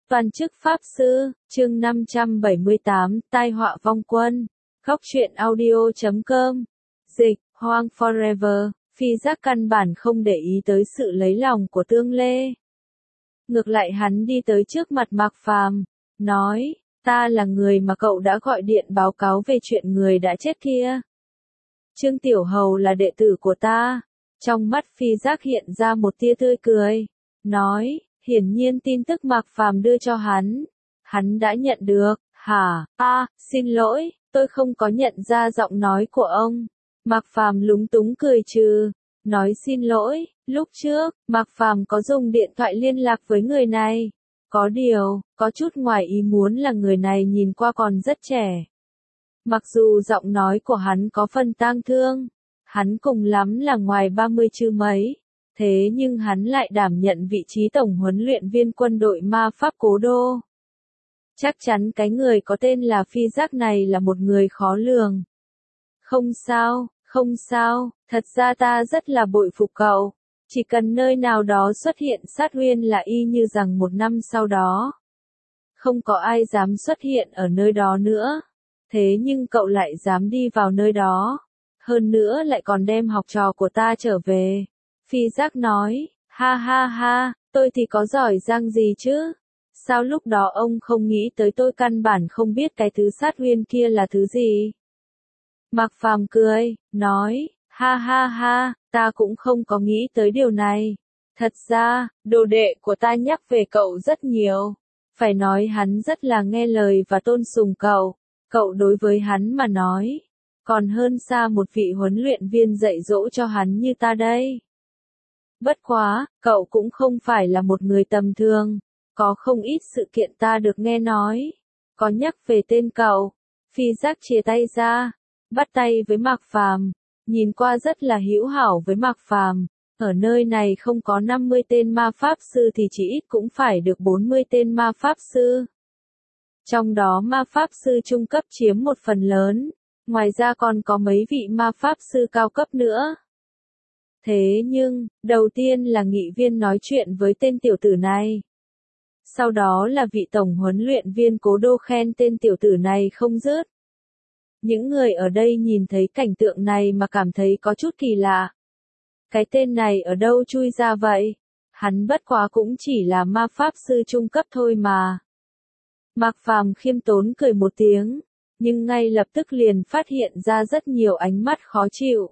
Toàn chức Pháp Sư, chương 578, tai họa vong quân. Góc truyện audio.com. Dịch, Hoang Forever, Phi Giác căn bản không để ý tới sự lấy lòng của Tương Lê. Ngược lại hắn đi tới trước mặt Mạc Phàm, nói, ta là người mà cậu đã gọi điện báo cáo về chuyện người đã chết kia. Trương Tiểu Hầu là đệ tử của ta. Trong mắt Phi Giác hiện ra một tia tươi cười, nói, hiển nhiên tin tức Mạc Phàm đưa cho hắn đã nhận được. Hả? Xin lỗi, tôi không có nhận ra giọng nói của ông. Mạc Phàm lúng túng cười trừ, nói xin lỗi, lúc trước, Mạc Phàm có dùng điện thoại liên lạc với người này. Có điều, có chút ngoài ý muốn là người này nhìn qua còn rất trẻ. Mặc dù giọng nói của hắn có phần tang thương, hắn cùng lắm là ngoài 30 chứ mấy. Thế nhưng hắn lại đảm nhận vị trí tổng huấn luyện viên quân đội ma pháp Cố Đô. Chắc chắn cái người có tên là Phi Giác này là một người khó lường. Không sao, thật ra ta rất là bội phục cậu. Chỉ cần nơi nào đó xuất hiện sát huyên là y như rằng một năm sau đó. Không có ai dám xuất hiện ở nơi đó nữa. Thế nhưng cậu lại dám đi vào nơi đó. Hơn nữa lại còn đem học trò của ta trở về. Phi Giác nói, ha, tôi thì có giỏi giang gì chứ? Sao lúc đó ông không nghĩ tới tôi căn bản không biết cái thứ sát huyên kia là thứ gì? Mạc Phàm cười, nói, ha, ta cũng không có nghĩ tới điều này. Thật ra, đồ đệ của ta nhắc về cậu rất nhiều. Phải nói hắn rất là nghe lời và tôn sùng cậu. Cậu đối với hắn mà nói, còn hơn xa một vị huấn luyện viên dạy dỗ cho hắn như ta đây. Bất quá, cậu cũng không phải là một người tầm thường. Có không ít sự kiện ta được nghe nói. Có nhắc về tên cậu. Phi Giác chia tay ra, bắt tay với Mạc Phàm, nhìn qua rất là hữu hảo với Mạc Phàm. Ở nơi này không có 50 tên ma pháp sư thì chỉ ít cũng phải được 40 tên ma pháp sư. Trong đó ma pháp sư trung cấp chiếm một phần lớn, ngoài ra còn có mấy vị ma pháp sư cao cấp nữa. Thế nhưng, đầu tiên là nghị viên nói chuyện với tên tiểu tử này. Sau đó là vị tổng huấn luyện viên Cố Đô khen tên tiểu tử này không dứt. Những người ở đây nhìn thấy cảnh tượng này mà cảm thấy có chút kỳ lạ. Cái tên này ở đâu chui ra vậy? Hắn bất quá cũng chỉ là ma pháp sư trung cấp thôi mà. Mạc Phàm khiêm tốn cười một tiếng, nhưng ngay lập tức liền phát hiện ra rất nhiều ánh mắt khó chịu.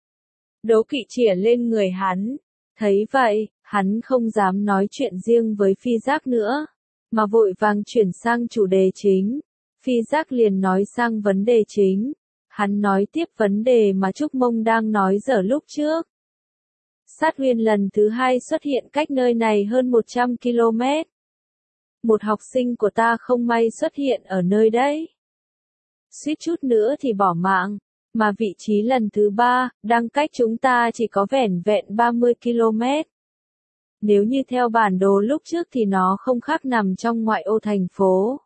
Đố kỵ chĩa lên người hắn. Thấy vậy, hắn không dám nói chuyện riêng với Phi Giác nữa, mà vội vàng chuyển sang chủ đề chính. Phi Giác liền nói sang vấn đề chính. Hắn nói tiếp vấn đề mà Trúc Mông đang nói dở lúc trước. Sát huyên lần thứ 2 xuất hiện cách nơi này hơn 100 km. Một học sinh của ta không may xuất hiện ở nơi đấy. Suýt chút nữa thì bỏ mạng. Mà vị trí lần thứ 3, đang cách chúng ta chỉ có vẻn vẹn 30 km. Nếu như theo bản đồ lúc trước thì nó không khác nằm trong ngoại ô thành phố.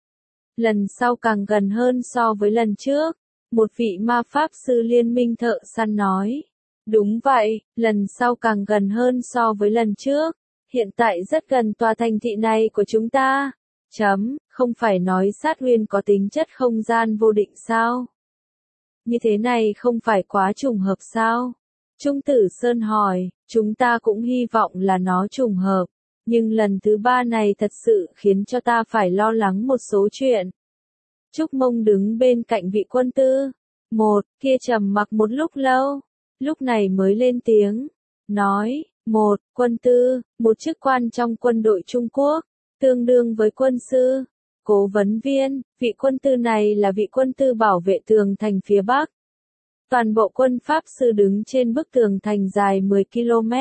Lần sau càng gần hơn so với lần trước. Một vị ma pháp sư liên minh thợ săn nói. Đúng vậy, lần sau càng gần hơn so với lần trước. Hiện tại rất gần tòa thành thị này của chúng ta. Không phải nói sát huyên có tính chất không gian vô định sao? Như thế này không phải quá trùng hợp sao? Trung Tử Sơn hỏi, chúng ta cũng hy vọng là nó trùng hợp. Nhưng lần thứ 3 này thật sự khiến cho ta phải lo lắng một số chuyện. Trúc Mông đứng bên cạnh vị quân tư. Kia trầm mặc một lúc lâu. Lúc này mới lên tiếng. Nói, quân tư, một chức quan trong quân đội Trung Quốc, tương đương với quân sư. Cố vấn viên, vị quân tư này là vị quân tư bảo vệ tường thành phía Bắc. Toàn bộ quân Pháp sư đứng trên bức tường thành dài 10 km.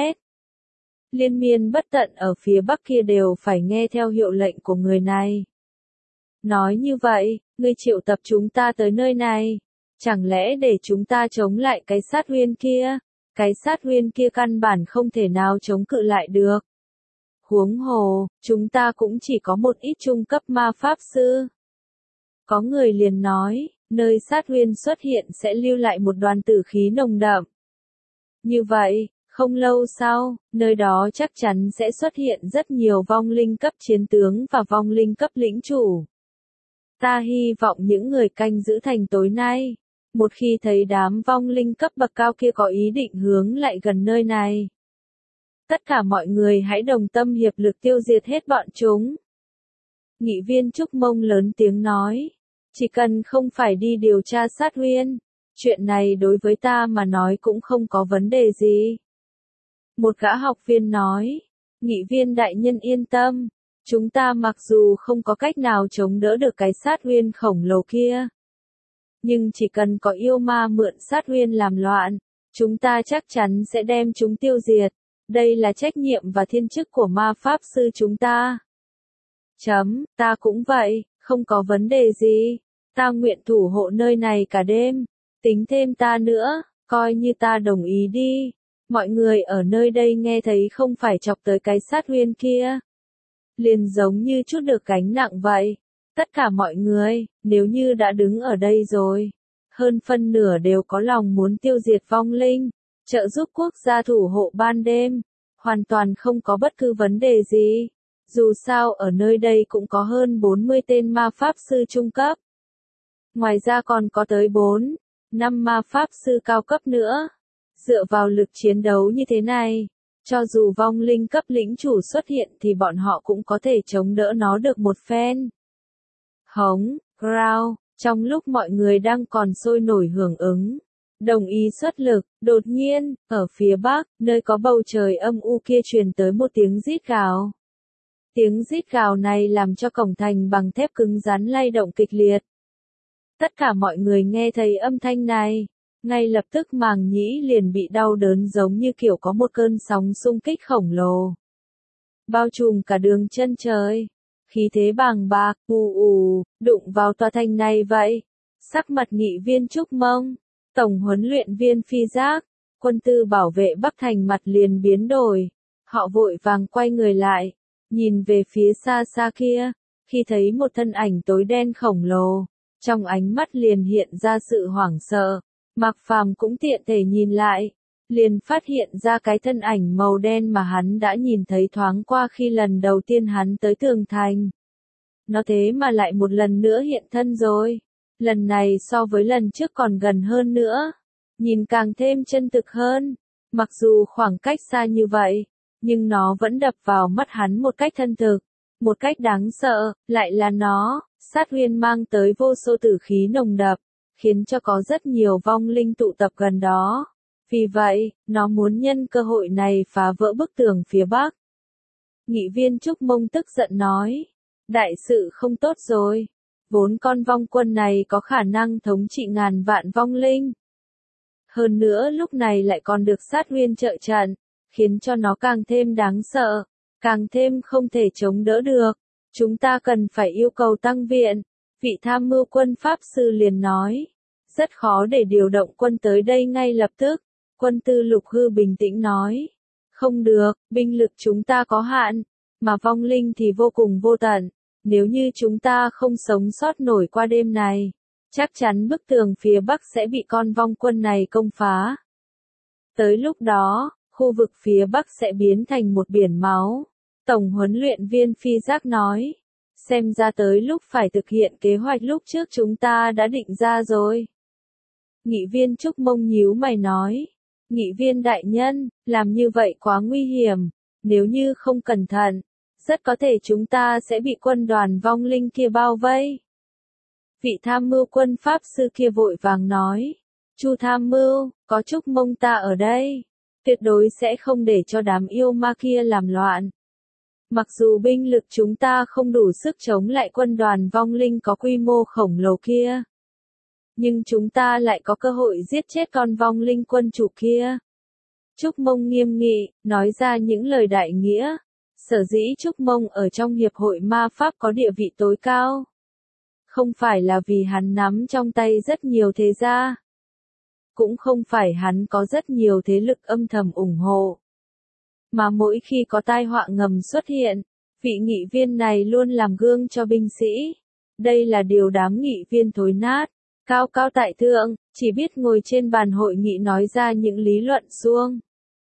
Liên miên bất tận ở phía Bắc kia đều phải nghe theo hiệu lệnh của người này. Nói như vậy, ngươi triệu tập chúng ta tới nơi này. Chẳng lẽ để chúng ta chống lại cái sát huyên kia? Cái sát huyên kia căn bản không thể nào chống cự lại được. Huống hồ, chúng ta cũng chỉ có một ít trung cấp ma pháp sư. Có người liền nói, nơi sát huyên xuất hiện sẽ lưu lại một đoàn tử khí nồng đậm. Như vậy, Không lâu sau, nơi đó chắc chắn sẽ xuất hiện rất nhiều vong linh cấp chiến tướng và vong linh cấp lĩnh chủ. Ta hy vọng những người canh giữ thành tối nay, một khi thấy đám vong linh cấp bậc cao kia có ý định hướng lại gần nơi này, tất cả mọi người hãy đồng tâm hiệp lực tiêu diệt hết bọn chúng. Nghị viên Trúc Mông lớn tiếng nói, chỉ cần không phải đi điều tra sát huyên, chuyện này đối với ta mà nói cũng không có vấn đề gì. Một gã học viên nói, nghị viên đại nhân yên tâm, chúng ta mặc dù không có cách nào chống đỡ được cái sát huyên khổng lồ kia, nhưng chỉ cần có yêu ma mượn sát huyên làm loạn, chúng ta chắc chắn sẽ đem chúng tiêu diệt. Đây là trách nhiệm và thiên chức của ma pháp sư chúng ta. Ta cũng vậy, không có vấn đề gì. Ta nguyện thủ hộ nơi này cả đêm. Tính thêm ta nữa, coi như ta đồng ý đi. Mọi người ở nơi đây nghe thấy không phải chọc tới cái sát huyên kia, liền giống như chút được gánh nặng vậy. Tất cả mọi người, nếu như đã đứng ở đây rồi, hơn phân nửa đều có lòng muốn tiêu diệt vong linh, trợ giúp quốc gia thủ hộ ban đêm, hoàn toàn không có bất cứ vấn đề gì. Dù sao ở nơi đây cũng có hơn 40 tên ma pháp sư trung cấp. Ngoài ra còn có tới 4-5 ma pháp sư cao cấp nữa. Dựa vào lực chiến đấu như thế này, cho dù vong linh cấp lĩnh chủ xuất hiện thì bọn họ cũng có thể chống đỡ nó được một phen. Hống, growl, trong lúc mọi người đang còn sôi nổi hưởng ứng, đồng ý xuất lực, đột nhiên, ở phía bắc, nơi có bầu trời âm u kia truyền tới một tiếng rít gào. Tiếng rít gào này làm cho cổng thành bằng thép cứng rắn lay động kịch liệt. Tất cả mọi người nghe thấy âm thanh này, ngay lập tức màng nhĩ liền bị đau đớn giống như kiểu có một cơn sóng xung kích khổng lồ, bao trùm cả đường chân trời. Khí thế bàng bạc, đụng vào tòa thành này vậy. Sắc mặt nghị viên Trúc Mông, tổng huấn luyện viên Phi Giác, quân tư bảo vệ Bắc Thành mặt liền biến đổi. Họ vội vàng quay người lại, nhìn về phía xa xa kia, khi thấy một thân ảnh tối đen khổng lồ, trong ánh mắt liền hiện ra sự hoảng sợ. Mạc Phàm cũng tiện thể nhìn lại, liền phát hiện ra cái thân ảnh màu đen mà hắn đã nhìn thấy thoáng qua khi lần đầu tiên hắn tới tường thành. Nó thế mà lại một lần nữa hiện thân rồi. Lần này so với lần trước còn gần hơn nữa, nhìn càng thêm chân thực hơn. Mặc dù khoảng cách xa như vậy, nhưng nó vẫn đập vào mắt hắn một cách thân thực, một cách đáng sợ. Lại là nó, sát huyên mang tới vô số tử khí nồng đậm, khiến cho có rất nhiều vong linh tụ tập gần đó. Vì vậy, nó muốn nhân cơ hội này phá vỡ bức tường phía bắc. Nghị viên Trúc Mông tức giận nói, đại sự không tốt rồi. Vốn con vong quân này có khả năng thống trị ngàn vạn vong linh. Hơn nữa lúc này lại còn được sát huyên trợ trận, khiến cho nó càng thêm đáng sợ, càng thêm không thể chống đỡ được. Chúng ta cần phải yêu cầu tăng viện. Vị tham mưu quân pháp sư liền nói, rất khó để điều động quân tới đây ngay lập tức. Quân tư Lục Hư bình tĩnh nói, không được, binh lực chúng ta có hạn, mà vong linh thì vô cùng vô tận. Nếu như chúng ta không sống sót nổi qua đêm này, chắc chắn bức tường phía bắc sẽ bị con vong quân này công phá. Tới lúc đó, khu vực phía bắc sẽ biến thành một biển máu. Tổng huấn luyện viên Phi Giác nói, xem ra tới lúc phải thực hiện kế hoạch lúc trước chúng ta đã định ra rồi. Nghị viên Trúc Mông nhíu mày nói, nghị viên đại nhân, làm như vậy quá nguy hiểm, nếu như không cẩn thận, rất có thể chúng ta sẽ bị quân đoàn vong linh kia bao vây. Vị tham mưu quân pháp sư kia vội vàng nói, Chu tham mưu, có Trúc Mông ta ở đây, tuyệt đối sẽ không để cho đám yêu ma kia làm loạn. Mặc dù binh lực chúng ta không đủ sức chống lại quân đoàn vong linh có quy mô khổng lồ kia, nhưng chúng ta lại có cơ hội giết chết con vong linh quân chủ kia. Trúc Mông nghiêm nghị, nói ra những lời đại nghĩa. Sở dĩ Trúc Mông ở trong hiệp hội ma pháp có địa vị tối cao, không phải là vì hắn nắm trong tay rất nhiều thế gia, cũng không phải hắn có rất nhiều thế lực âm thầm ủng hộ, mà mỗi khi có tai họa ngầm xuất hiện, vị nghị viên này luôn làm gương cho binh sĩ. Đây là điều đám nghị viên thối nát, cao cao tại thượng, chỉ biết ngồi trên bàn hội nghị nói ra những lý luận suông.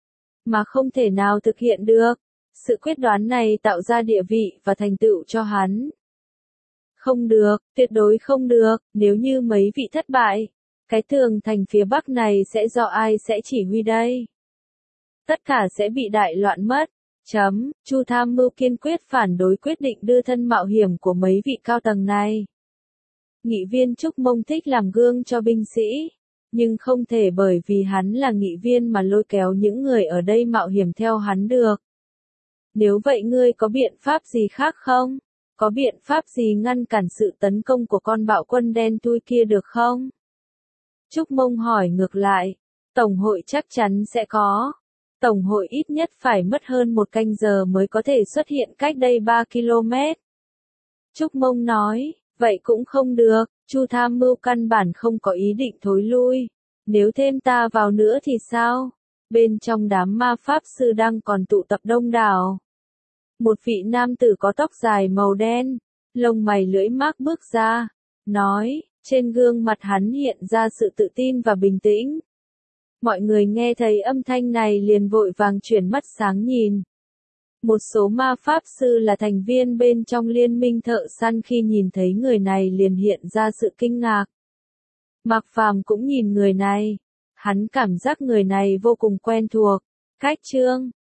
mà không thể nào thực hiện được. Sự quyết đoán này tạo ra địa vị và thành tựu cho hắn. Không được, tuyệt đối không được, nếu như mấy vị thất bại, cái tường thành phía Bắc này sẽ do ai sẽ chỉ huy đây? Tất cả sẽ bị đại loạn mất. Chu tham mưu kiên quyết phản đối quyết định đưa thân mạo hiểm của mấy vị cao tầng này. Nghị viên Trúc Mông thích làm gương cho binh sĩ, nhưng không thể bởi vì hắn là nghị viên mà lôi kéo những người ở đây mạo hiểm theo hắn được. Nếu vậy ngươi có biện pháp gì khác không? Có biện pháp gì ngăn cản sự tấn công của con bạo quân đen thui kia được không? Trúc Mông hỏi ngược lại. Tổng hội chắc chắn sẽ có. Tổng hội ít nhất phải mất hơn 1 canh giờ mới có thể xuất hiện cách đây 3 km. Trúc Mông nói, vậy cũng không được, Chu tham mưu căn bản không có ý định thối lui. Nếu thêm ta vào nữa thì sao? Bên trong đám ma pháp sư đang còn tụ tập đông đảo. Một vị nam tử có tóc dài màu đen, lông mày lưỡi mác bước ra, nói, trên gương mặt hắn hiện ra sự tự tin và bình tĩnh. Mọi người nghe thấy âm thanh này liền vội vàng chuyển mắt sáng nhìn. Một số ma pháp sư là thành viên bên trong liên minh thợ săn khi nhìn thấy người này liền hiện ra sự kinh ngạc. Mạc Phàm cũng nhìn người này. Hắn cảm giác người này vô cùng quen thuộc. Cách chương